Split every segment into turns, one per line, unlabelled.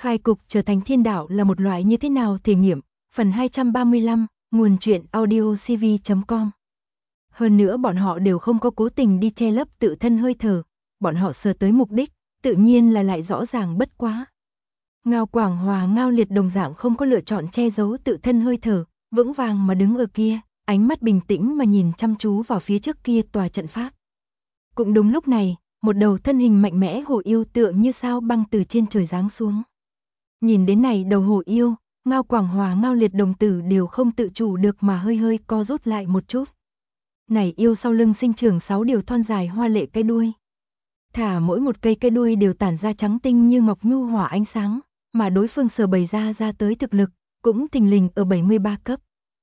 Khai cục trở thành thiên đạo là một loại như thế nào thể nghiệm, phần 235, nguồn truyện audiocv.com. Hơn nữa bọn họ đều không có cố tình đi che lấp tự thân hơi thở, bọn họ sờ tới mục đích, tự nhiên là lại rõ ràng bất quá. Ngao Quảng Hòa Ngao Liệt đồng dạng không có lựa chọn che giấu tự thân hơi thở, vững vàng mà đứng ở kia, ánh mắt bình tĩnh mà nhìn chăm chú vào phía trước kia tòa trận pháp. Cũng đúng lúc này, một đầu thân hình mạnh mẽ hổ yêu tựa như sao băng từ trên trời giáng xuống. Nhìn đến này đầu hổ yêu, Ngao Quảng Hòa Ngao Liệt đồng tử đều không tự chủ được mà hơi hơi co rút lại một chút. Này yêu sau lưng sinh trưởng 6 điều thon dài hoa lệ cái đuôi. Thả mỗi một cây cái đuôi đều tản ra trắng tinh như ngọc nhu hòa ánh sáng, mà đối phương sở bày ra tới thực lực, cũng thình lình ở 73 cấp.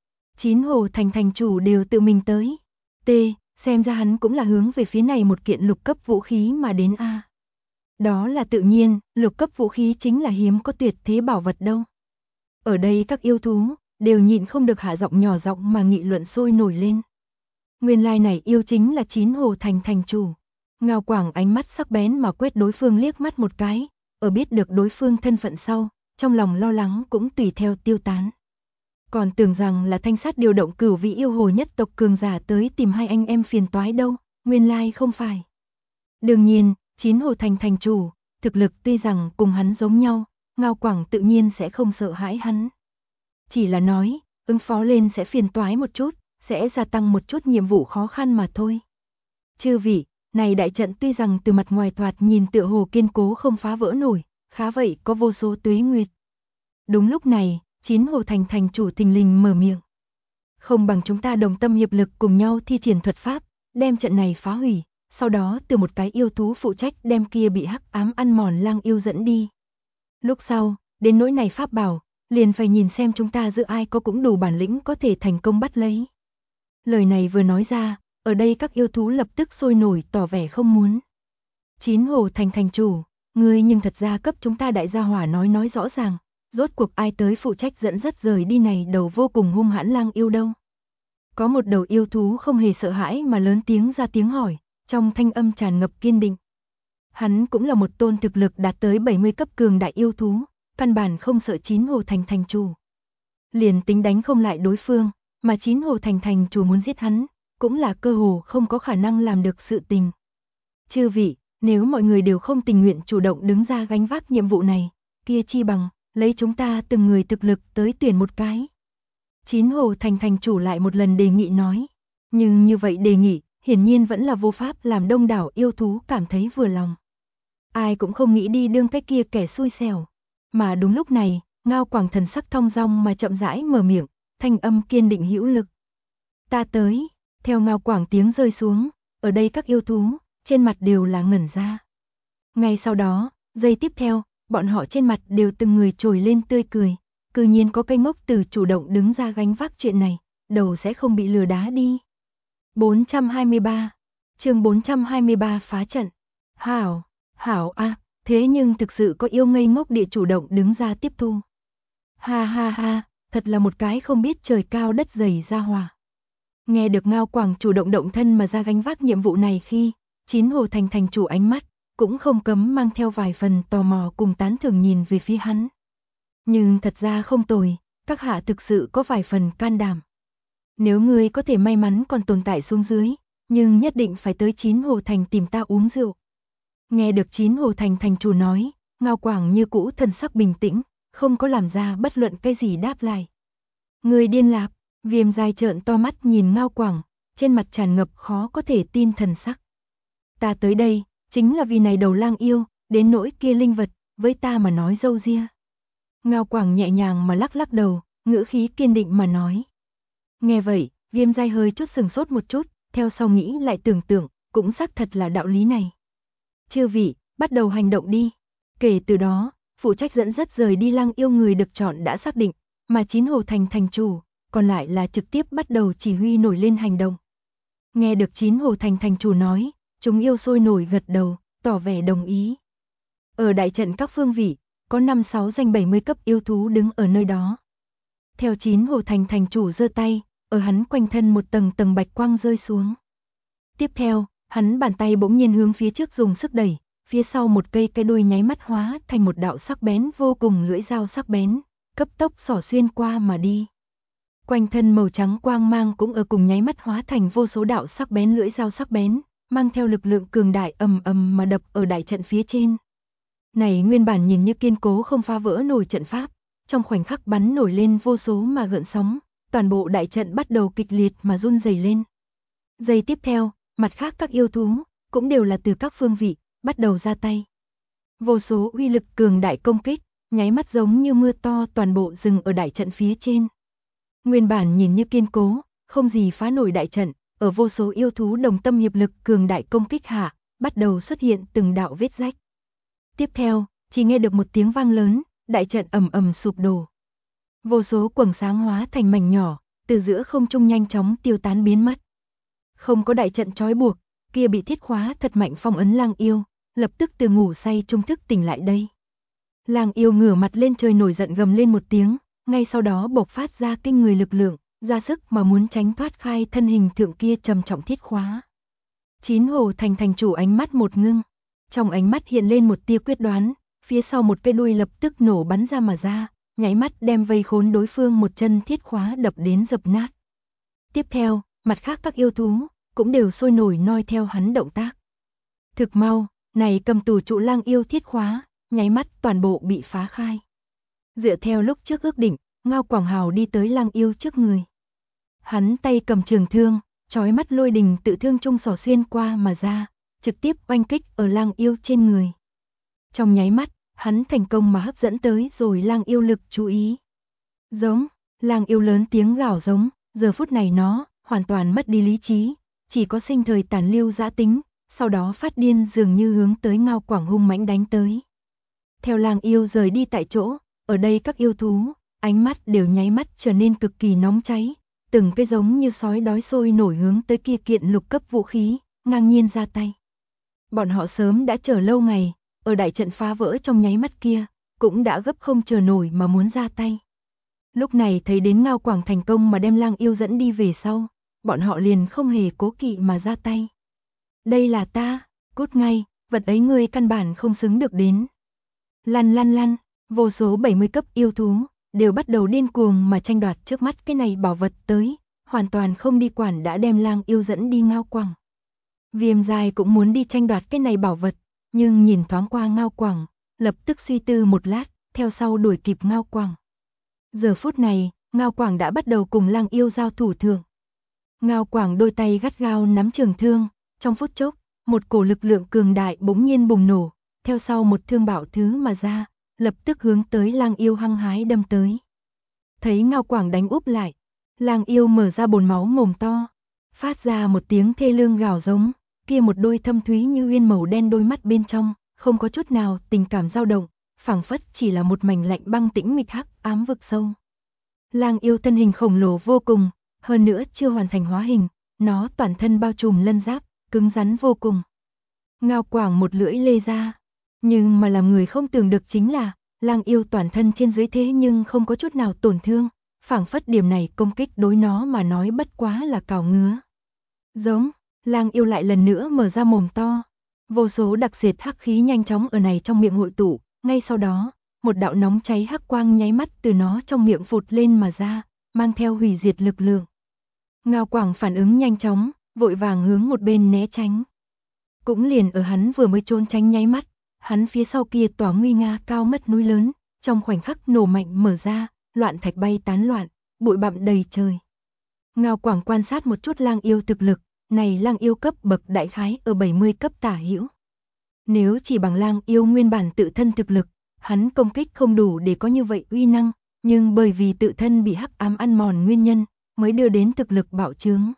9 hồ thành chủ đều tự mình tới. Xem ra hắn cũng là hướng về phía này một kiện lục cấp vũ khí mà đến a. Đó là tự nhiên, lục cấp vũ khí chính là hiếm có tuyệt thế bảo vật đâu. Ở đây các yêu thú đều nhịn không được hạ giọng nhỏ giọng mà nghị luận sôi nổi lên. Nguyên lai này yêu chính là 9 hồ thành chủ. Ngao Quảng ánh mắt sắc bén mà quét đối phương liếc mắt một cái, ở biết được đối phương thân phận sau, trong lòng lo lắng cũng tùy theo tiêu tán. Còn tưởng rằng là Thanh Sát điều động cửu vị yêu hồ nhất tộc cường giả tới tìm hai anh em phiền toái đâu, nguyên lai không phải. Đương nhiên, 9 hồ thành chủ, thực lực tuy rằng cùng hắn giống nhau, Ngao Quảng tự nhiên sẽ không sợ hãi hắn. Chỉ là nói, ứng phó lên sẽ phiền toái một chút, sẽ gia tăng một chút nhiệm vụ khó khăn mà thôi. Chư vị, này đại trận tuy rằng từ mặt ngoài thoạt nhìn tựa hồ kiên cố không phá vỡ nổi, khá vậy có vô số tuế nguyệt. Đúng lúc này, 9 hồ thành chủ thình lình mở miệng. Không bằng chúng ta đồng tâm hiệp lực cùng nhau thi triển thuật pháp, đem trận này phá hủy, sau đó từ một cái yêu thú phụ trách đem kia bị hắc ám ăn mòn lang yêu dẫn đi. Lúc sau, đến nỗi này pháp bảo, liền phải nhìn xem chúng ta giữa ai có cũng đủ bản lĩnh có thể thành công bắt lấy. Lời này vừa nói ra, ở đây các yêu thú lập tức sôi nổi tỏ vẻ không muốn. 9 hồ thành chủ, ngươi nhưng thật ra cấp chúng ta đại gia hỏa nói rõ ràng, rốt cuộc ai tới phụ trách dẫn dắt rời đi này đầu vô cùng hung hãn lang yêu đâu. Có một đầu yêu thú không hề sợ hãi mà lớn tiếng ra tiếng hỏi, trong thanh âm tràn ngập kiên định. Hắn cũng là một tôn thực lực đạt tới 70 cấp cường đại yêu thú, căn bản không sợ 9 hồ thành chủ. Liền tính đánh không lại đối phương, mà 9 hồ thành chủ muốn giết hắn, cũng là cơ hồ không có khả năng làm được sự tình. Chư vị, nếu mọi người đều không tình nguyện chủ động đứng ra gánh vác nhiệm vụ này, kia chi bằng lấy chúng ta từng người thực lực tới tuyển một cái. 9 hồ thành chủ lại một lần đề nghị nói, nhưng như vậy đề nghị hiển nhiên vẫn là vô pháp làm đông đảo yêu thú cảm thấy vừa lòng. Ai cũng không nghĩ đi đương cái kia kẻ xui xẻo. Mà đúng lúc này, Ngao Quảng thần sắc thong dong mà chậm rãi mở miệng, thanh âm kiên định hữu lực. Ta tới. Theo Ngao Quảng tiếng rơi xuống, ở đây các yêu thú trên mặt đều là ngẩn ra. Ngay sau đó, giây tiếp theo, bọn họ trên mặt đều từng người trồi lên tươi cười, cư nhiên có cây ngốc từ chủ động đứng ra gánh vác chuyện này, đầu sẽ không bị lừa đá đi. 423, chương 423 phá trận. Hảo a, thế nhưng thực sự có yêu ngây ngốc địa chủ động đứng ra tiếp thu. Ha, thật là một cái không biết trời cao đất dày ra hòa. Nghe được Ngao Quảng chủ động động thân mà ra gánh vác nhiệm vụ này khi, 9 hồ thành chủ ánh mắt, cũng không cấm mang theo vài phần tò mò cùng tán thưởng nhìn về phía hắn. Nhưng thật ra không tồi, các hạ thực sự có vài phần can đảm. Nếu ngươi có thể may mắn còn tồn tại xuống dưới, nhưng nhất định phải tới 9 hồ thành tìm ta uống rượu. Nghe được 9 hồ thành chủ nói, Ngao Quảng như cũ thần sắc bình tĩnh, không có làm ra bất luận cái gì đáp lại. Ngươi điên lạp, Viêm Giai trợn to mắt nhìn Ngao Quảng, trên mặt tràn ngập khó có thể tin thần sắc. Ta tới đây, chính là vì này đầu lang yêu, đến nỗi kia linh vật, với ta mà nói dâu ria. Ngao Quảng nhẹ nhàng mà lắc đầu, ngữ khí kiên định mà nói. Nghe vậy, Viêm Giai hơi chút sừng sốt một chút, theo sau nghĩ lại tưởng tượng, cũng xác thật là đạo lý này. Chư vị, bắt đầu hành động đi. Kể từ đó, phụ trách dẫn dắt rời đi lang yêu người được chọn đã xác định, mà 9 hồ thành chủ, còn lại là trực tiếp bắt đầu chỉ huy nổi lên hành động. Nghe được 9 hồ thành chủ nói, chúng yêu sôi nổi gật đầu, tỏ vẻ đồng ý. Ở đại trận các phương vị, có 5-6 danh 70 cấp yêu thú đứng ở nơi đó. Theo 9 hồ thành chủ giơ tay, ở hắn quanh thân một tầng bạch quang rơi xuống. Tiếp theo, hắn bàn tay bỗng nhiên hướng phía trước dùng sức đẩy, phía sau một cây cái đuôi nháy mắt hóa thành một đạo sắc bén vô cùng lưỡi dao sắc bén, cấp tốc xỏ xuyên qua mà đi. Quanh thân màu trắng quang mang cũng ở cùng nháy mắt hóa thành vô số đạo sắc bén lưỡi dao sắc bén, mang theo lực lượng cường đại ầm ầm mà đập ở đại trận phía trên. Này nguyên bản nhìn như kiên cố không phá vỡ nổi trận pháp, trong khoảnh khắc bắn nổi lên vô số mà gợn sóng, toàn bộ đại trận bắt đầu kịch liệt mà run rẩy lên. Giây tiếp theo, mặt khác các yêu thú cũng đều là từ các phương vị bắt đầu ra tay. Vô số uy lực cường đại công kích, nháy mắt giống như mưa to toàn bộ dừng ở đại trận phía trên. Nguyên bản nhìn như kiên cố, không gì phá nổi đại trận, ở vô số yêu thú đồng tâm hiệp lực cường đại công kích hạ, bắt đầu xuất hiện từng đạo vết rách. Tiếp theo, chỉ nghe được một tiếng vang lớn, đại trận ầm ầm sụp đổ. Vô số quầng sáng hóa thành mảnh nhỏ, từ giữa không trung nhanh chóng tiêu tán biến mất. Không có đại trận trói buộc, kia bị thiết khóa thật mạnh phong ấn lang yêu, lập tức từ ngủ say trung thức tỉnh lại đây. Lang yêu ngửa mặt lên trời nổi giận gầm lên một tiếng, ngay sau đó bộc phát ra kinh người lực lượng, ra sức mà muốn tránh thoát khai thân hình thượng kia trầm trọng thiết khóa. Chín Hồ Thành thành chủ ánh mắt một ngưng, trong ánh mắt hiện lên một tia quyết đoán, phía sau một cây đuôi lập tức nổ bắn ra mà ra, nháy mắt đem vây khốn đối phương một chân thiết khóa đập đến dập nát. Tiếp theo, mặt khác các yêu thú cũng đều sôi nổi noi theo hắn động tác. Thực mau, này cầm tù trụ lang yêu thiết khóa, nháy mắt toàn bộ bị phá khai. Dựa theo lúc trước ước định, Ngao Quảng Hào đi tới lang yêu trước người. Hắn tay cầm trường thương, chói mắt lôi đình tự thương trung xỏ xuyên qua mà ra, trực tiếp oanh kích ở lang yêu trên người. Trong nháy mắt, hắn thành công mà hấp dẫn tới rồi lang yêu lực chú ý. Giống, lang yêu lớn tiếng gào giống, giờ phút này nó hoàn toàn mất đi lý trí, chỉ có sinh thời tàn lưu dã tính, sau đó phát điên dường như hướng tới Ngao Quảng hung mãnh đánh tới. Theo lang yêu rời đi tại chỗ, ở đây các yêu thú, ánh mắt đều nháy mắt trở nên cực kỳ nóng cháy, từng cái giống như sói đói sôi nổi hướng tới kia kiện lục cấp vũ khí, ngang nhiên ra tay. Bọn họ sớm đã chờ lâu ngày, ở đại trận phá vỡ trong nháy mắt kia, cũng đã gấp không chờ nổi mà muốn ra tay. Lúc này thấy đến Ngao Quảng thành công mà đem lang yêu dẫn đi về sau, bọn họ liền không hề cố kỵ mà ra tay. Đây là ta, cút ngay, vật ấy ngươi căn bản không xứng được đến. Lăn lăn lăn, vô số 70 cấp yêu thú, đều bắt đầu điên cuồng mà tranh đoạt trước mắt cái này bảo vật tới, hoàn toàn không đi quản đã đem lang yêu dẫn đi Ngao Quảng. Viêm Dài cũng muốn đi tranh đoạt cái này bảo vật, nhưng nhìn thoáng qua Ngao Quảng, lập tức suy tư một lát, theo sau đuổi kịp Ngao Quảng. Giờ phút này, Ngao Quảng đã bắt đầu cùng lang yêu giao thủ thượng. Ngao Quảng đôi tay gắt gao nắm trường thương, trong phút chốc, một cổ lực lượng cường đại bỗng nhiên bùng nổ, theo sau một thương bạo thứ mà ra, lập tức hướng tới lang yêu hăng hái đâm tới. Thấy Ngao Quảng đánh úp lại, lang yêu mở ra bồn máu mồm to, phát ra một tiếng thê lương gào giống, kia một đôi thâm thúy như uyên màu đen đôi mắt bên trong, không có chút nào tình cảm dao động, phảng phất chỉ là một mảnh lạnh băng tĩnh mịch hắc ám vực sâu. Lang yêu thân hình khổng lồ vô cùng, hơn nữa chưa hoàn thành hóa hình, nó toàn thân bao trùm lân giáp, cứng rắn vô cùng. Ngao Quảng một lưỡi lê ra, nhưng mà làm người không tưởng được chính là, lang yêu toàn thân trên dưới thế nhưng không có chút nào tổn thương, phảng phất điểm này công kích đối nó mà nói bất quá là cào ngứa. Giống, lang yêu lại lần nữa mở ra mồm to, vô số đặc diệt hắc khí nhanh chóng ở này trong miệng hội tụ, ngay sau đó, một đạo nóng cháy hắc quang nháy mắt từ nó trong miệng phụt lên mà ra, mang theo hủy diệt lực lượng. Ngao Quảng phản ứng nhanh chóng, vội vàng hướng một bên né tránh. Cũng liền ở hắn vừa mới trốn tránh nháy mắt, hắn phía sau kia tỏa nguy nga cao mất núi lớn, trong khoảnh khắc nổ mạnh mở ra, loạn thạch bay tán loạn, bụi bặm đầy trời. Ngao Quảng quan sát một chút lang yêu thực lực, này lang yêu cấp bậc đại khái ở 70 cấp tả hữu. Nếu chỉ bằng lang yêu nguyên bản tự thân thực lực, hắn công kích không đủ để có như vậy uy năng, nhưng bởi vì tự thân bị hắc ám ăn mòn nguyên nhân, mới đưa đến thực lực bạo trướng.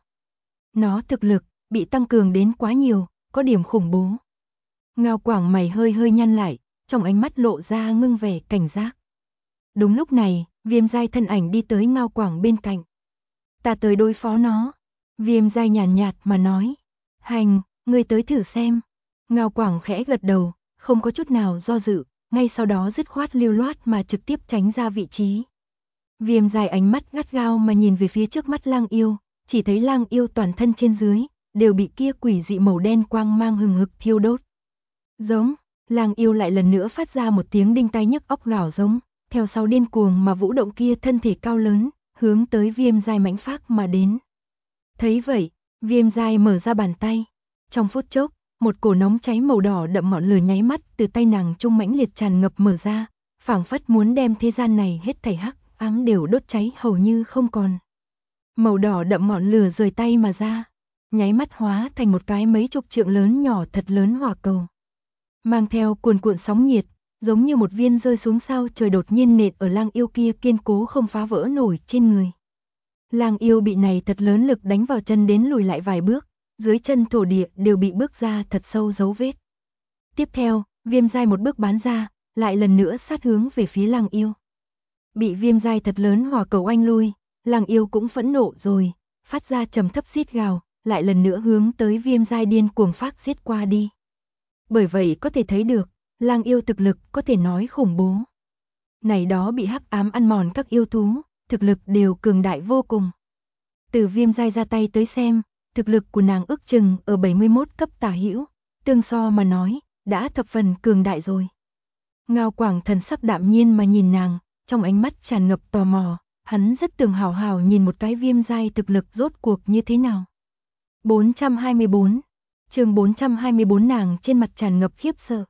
Nó thực lực bị tăng cường đến quá nhiều, có điểm khủng bố. Ngao Quảng mày hơi hơi nhăn lại, trong ánh mắt lộ ra ngưng vẻ cảnh giác. Đúng lúc này, Viêm Giai thân ảnh đi tới Ngao Quảng bên cạnh. Ta tới đối phó nó. Viêm Giai nhàn nhạt mà nói. Hành, ngươi tới thử xem. Ngao Quảng khẽ gật đầu, không có chút nào do dự, ngay sau đó dứt khoát lưu loát mà trực tiếp tránh ra vị trí. Viêm Giai ánh mắt gắt gao mà nhìn về phía trước mắt lang yêu, chỉ thấy lang yêu toàn thân trên dưới, đều bị kia quỷ dị màu đen quang mang hừng hực thiêu đốt. Giống, Lang yêu lại lần nữa phát ra một tiếng đinh tai nhức óc gào giống, theo sau điên cuồng mà vũ động kia thân thể cao lớn, hướng tới Viêm Giai mãnh phác mà đến. Thấy vậy, Viêm Giai mở ra bàn tay. Trong phút chốc, một cổ nóng cháy màu đỏ đậm ngọn lửa nháy mắt từ tay nàng trung mãnh liệt tràn ngập mở ra, phảng phất muốn đem thế gian này hết thảy hắc ám đều đốt cháy hầu như không còn. Màu đỏ đậm ngọn lửa rời tay mà ra, nháy mắt hóa thành một cái mấy chục trượng lớn nhỏ thật lớn hỏa cầu. Mang theo cuồn cuộn sóng nhiệt, giống như một viên rơi xuống sao trời đột nhiên nện ở Lang yêu kia kiên cố không phá vỡ nổi trên người. Lang yêu bị này thật lớn lực đánh vào chân đến lùi lại vài bước, dưới chân thổ địa đều bị bước ra thật sâu dấu vết. Tiếp theo, Viêm Giai một bước bắn ra, lại lần nữa sát hướng về phía Lang yêu. Bị Viêm Giai thật lớn hỏa cầu oanh lui, Lang yêu cũng phẫn nộ rồi, phát ra trầm thấp rít gào, lại lần nữa hướng tới Viêm Giai điên cuồng phát giết qua đi. Bởi vậy có thể thấy được, Lang yêu thực lực có thể nói khủng bố. Này đó bị hắc ám ăn mòn các yêu thú, thực lực đều cường đại vô cùng. Từ Viêm Giai ra tay tới xem, thực lực của nàng ước chừng ở 71 cấp tả hữu, tương so mà nói, đã thập phần cường đại rồi. Ngao Quảng thần sắc đạm nhiên mà nhìn nàng, trong ánh mắt tràn ngập tò mò, hắn rất tưởng hào hào nhìn một cái Viêm Giai thực lực rốt cuộc như thế nào. 424, chương 424 nàng trên mặt tràn ngập khiếp sợ.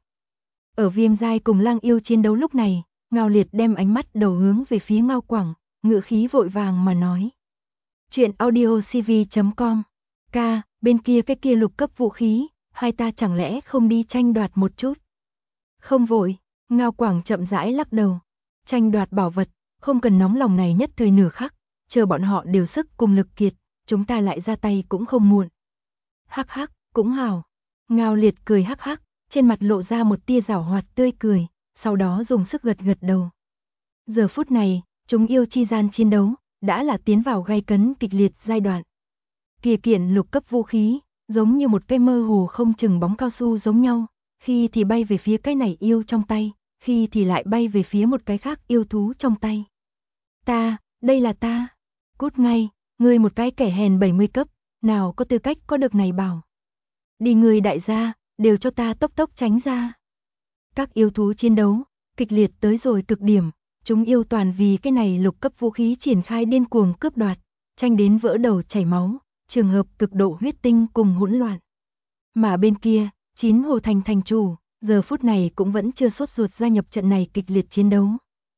Ở Viêm Giai cùng Lang yêu chiến đấu lúc này, Ngao Liệt đem ánh mắt đầu hướng về phía Ngao Quảng, ngữ khí vội vàng mà nói. Chuyện audiocv.com. Ca, bên kia cái kia lục cấp vũ khí, hai ta chẳng lẽ không đi tranh đoạt một chút? Không vội, Ngao Quảng chậm rãi lắc đầu. Tranh đoạt bảo vật, không cần nóng lòng này nhất thời nửa khắc, chờ bọn họ đều sức cùng lực kiệt, chúng ta lại ra tay cũng không muộn. Hắc hắc, cũng hào. Ngao Liệt cười hắc hắc, trên mặt lộ ra một tia giảo hoạt tươi cười, sau đó dùng sức gật gật đầu. Giờ phút này, chúng yêu chi gian chiến đấu, đã là tiến vào gay cấn kịch liệt giai đoạn. Kia kiện lục cấp vũ khí, giống như một cây mơ hồ không chừng bóng cao su giống nhau, khi thì bay về phía cái này yêu trong tay, khi thì lại bay về phía một cái khác yêu thú trong tay. Ta, đây là ta. Cút ngay, ngươi một cái kẻ hèn 70 cấp, nào có tư cách có được này bảo. Đi người đại gia, đều cho ta tốc tốc tránh ra. Các yêu thú chiến đấu, kịch liệt tới rồi cực điểm, chúng yêu toàn vì cái này lục cấp vũ khí triển khai điên cuồng cướp đoạt, tranh đến vỡ đầu chảy máu, trường hợp cực độ huyết tinh cùng hỗn loạn. Mà bên kia, Chín Hồ Thành thành chủ, giờ phút này cũng vẫn chưa sốt ruột gia nhập trận này kịch liệt chiến đấu.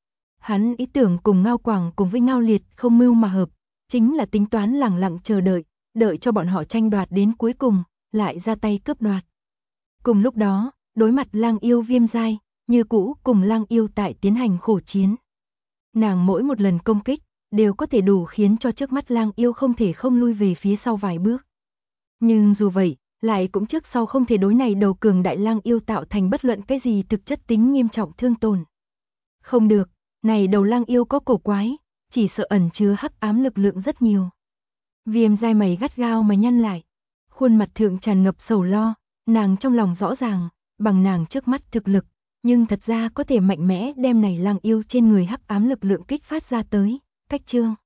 Hắn ý tưởng cùng Ngao Quảng cùng với Ngao Liệt không mưu mà hợp, chính là tính toán lẳng lặng chờ đợi, đợi cho bọn họ tranh đoạt đến cuối cùng, lại ra tay cướp đoạt. Cùng lúc đó, đối mặt Lang yêu Viêm Giai, như cũ cùng Lang yêu tại tiến hành khổ chiến. Nàng mỗi một lần công kích, đều có thể đủ khiến cho trước mắt Lang yêu không thể không lui về phía sau vài bước. Nhưng dù vậy, lại cũng trước sau không thể đối này đầu cường đại Lang yêu tạo thành bất luận cái gì thực chất tính nghiêm trọng thương tổn. Không được, này đầu Lang yêu có cổ quái, chỉ sợ ẩn chứa hắc ám lực lượng rất nhiều. Viêm Giai mày gắt gao mà nhăn lại, khuôn mặt thượng tràn ngập sầu lo, nàng trong lòng rõ ràng, bằng nàng trước mắt thực lực, nhưng thật ra có thể mạnh mẽ đem này Lang yêu trên người hắc ám lực lượng kích phát ra tới, cách chương.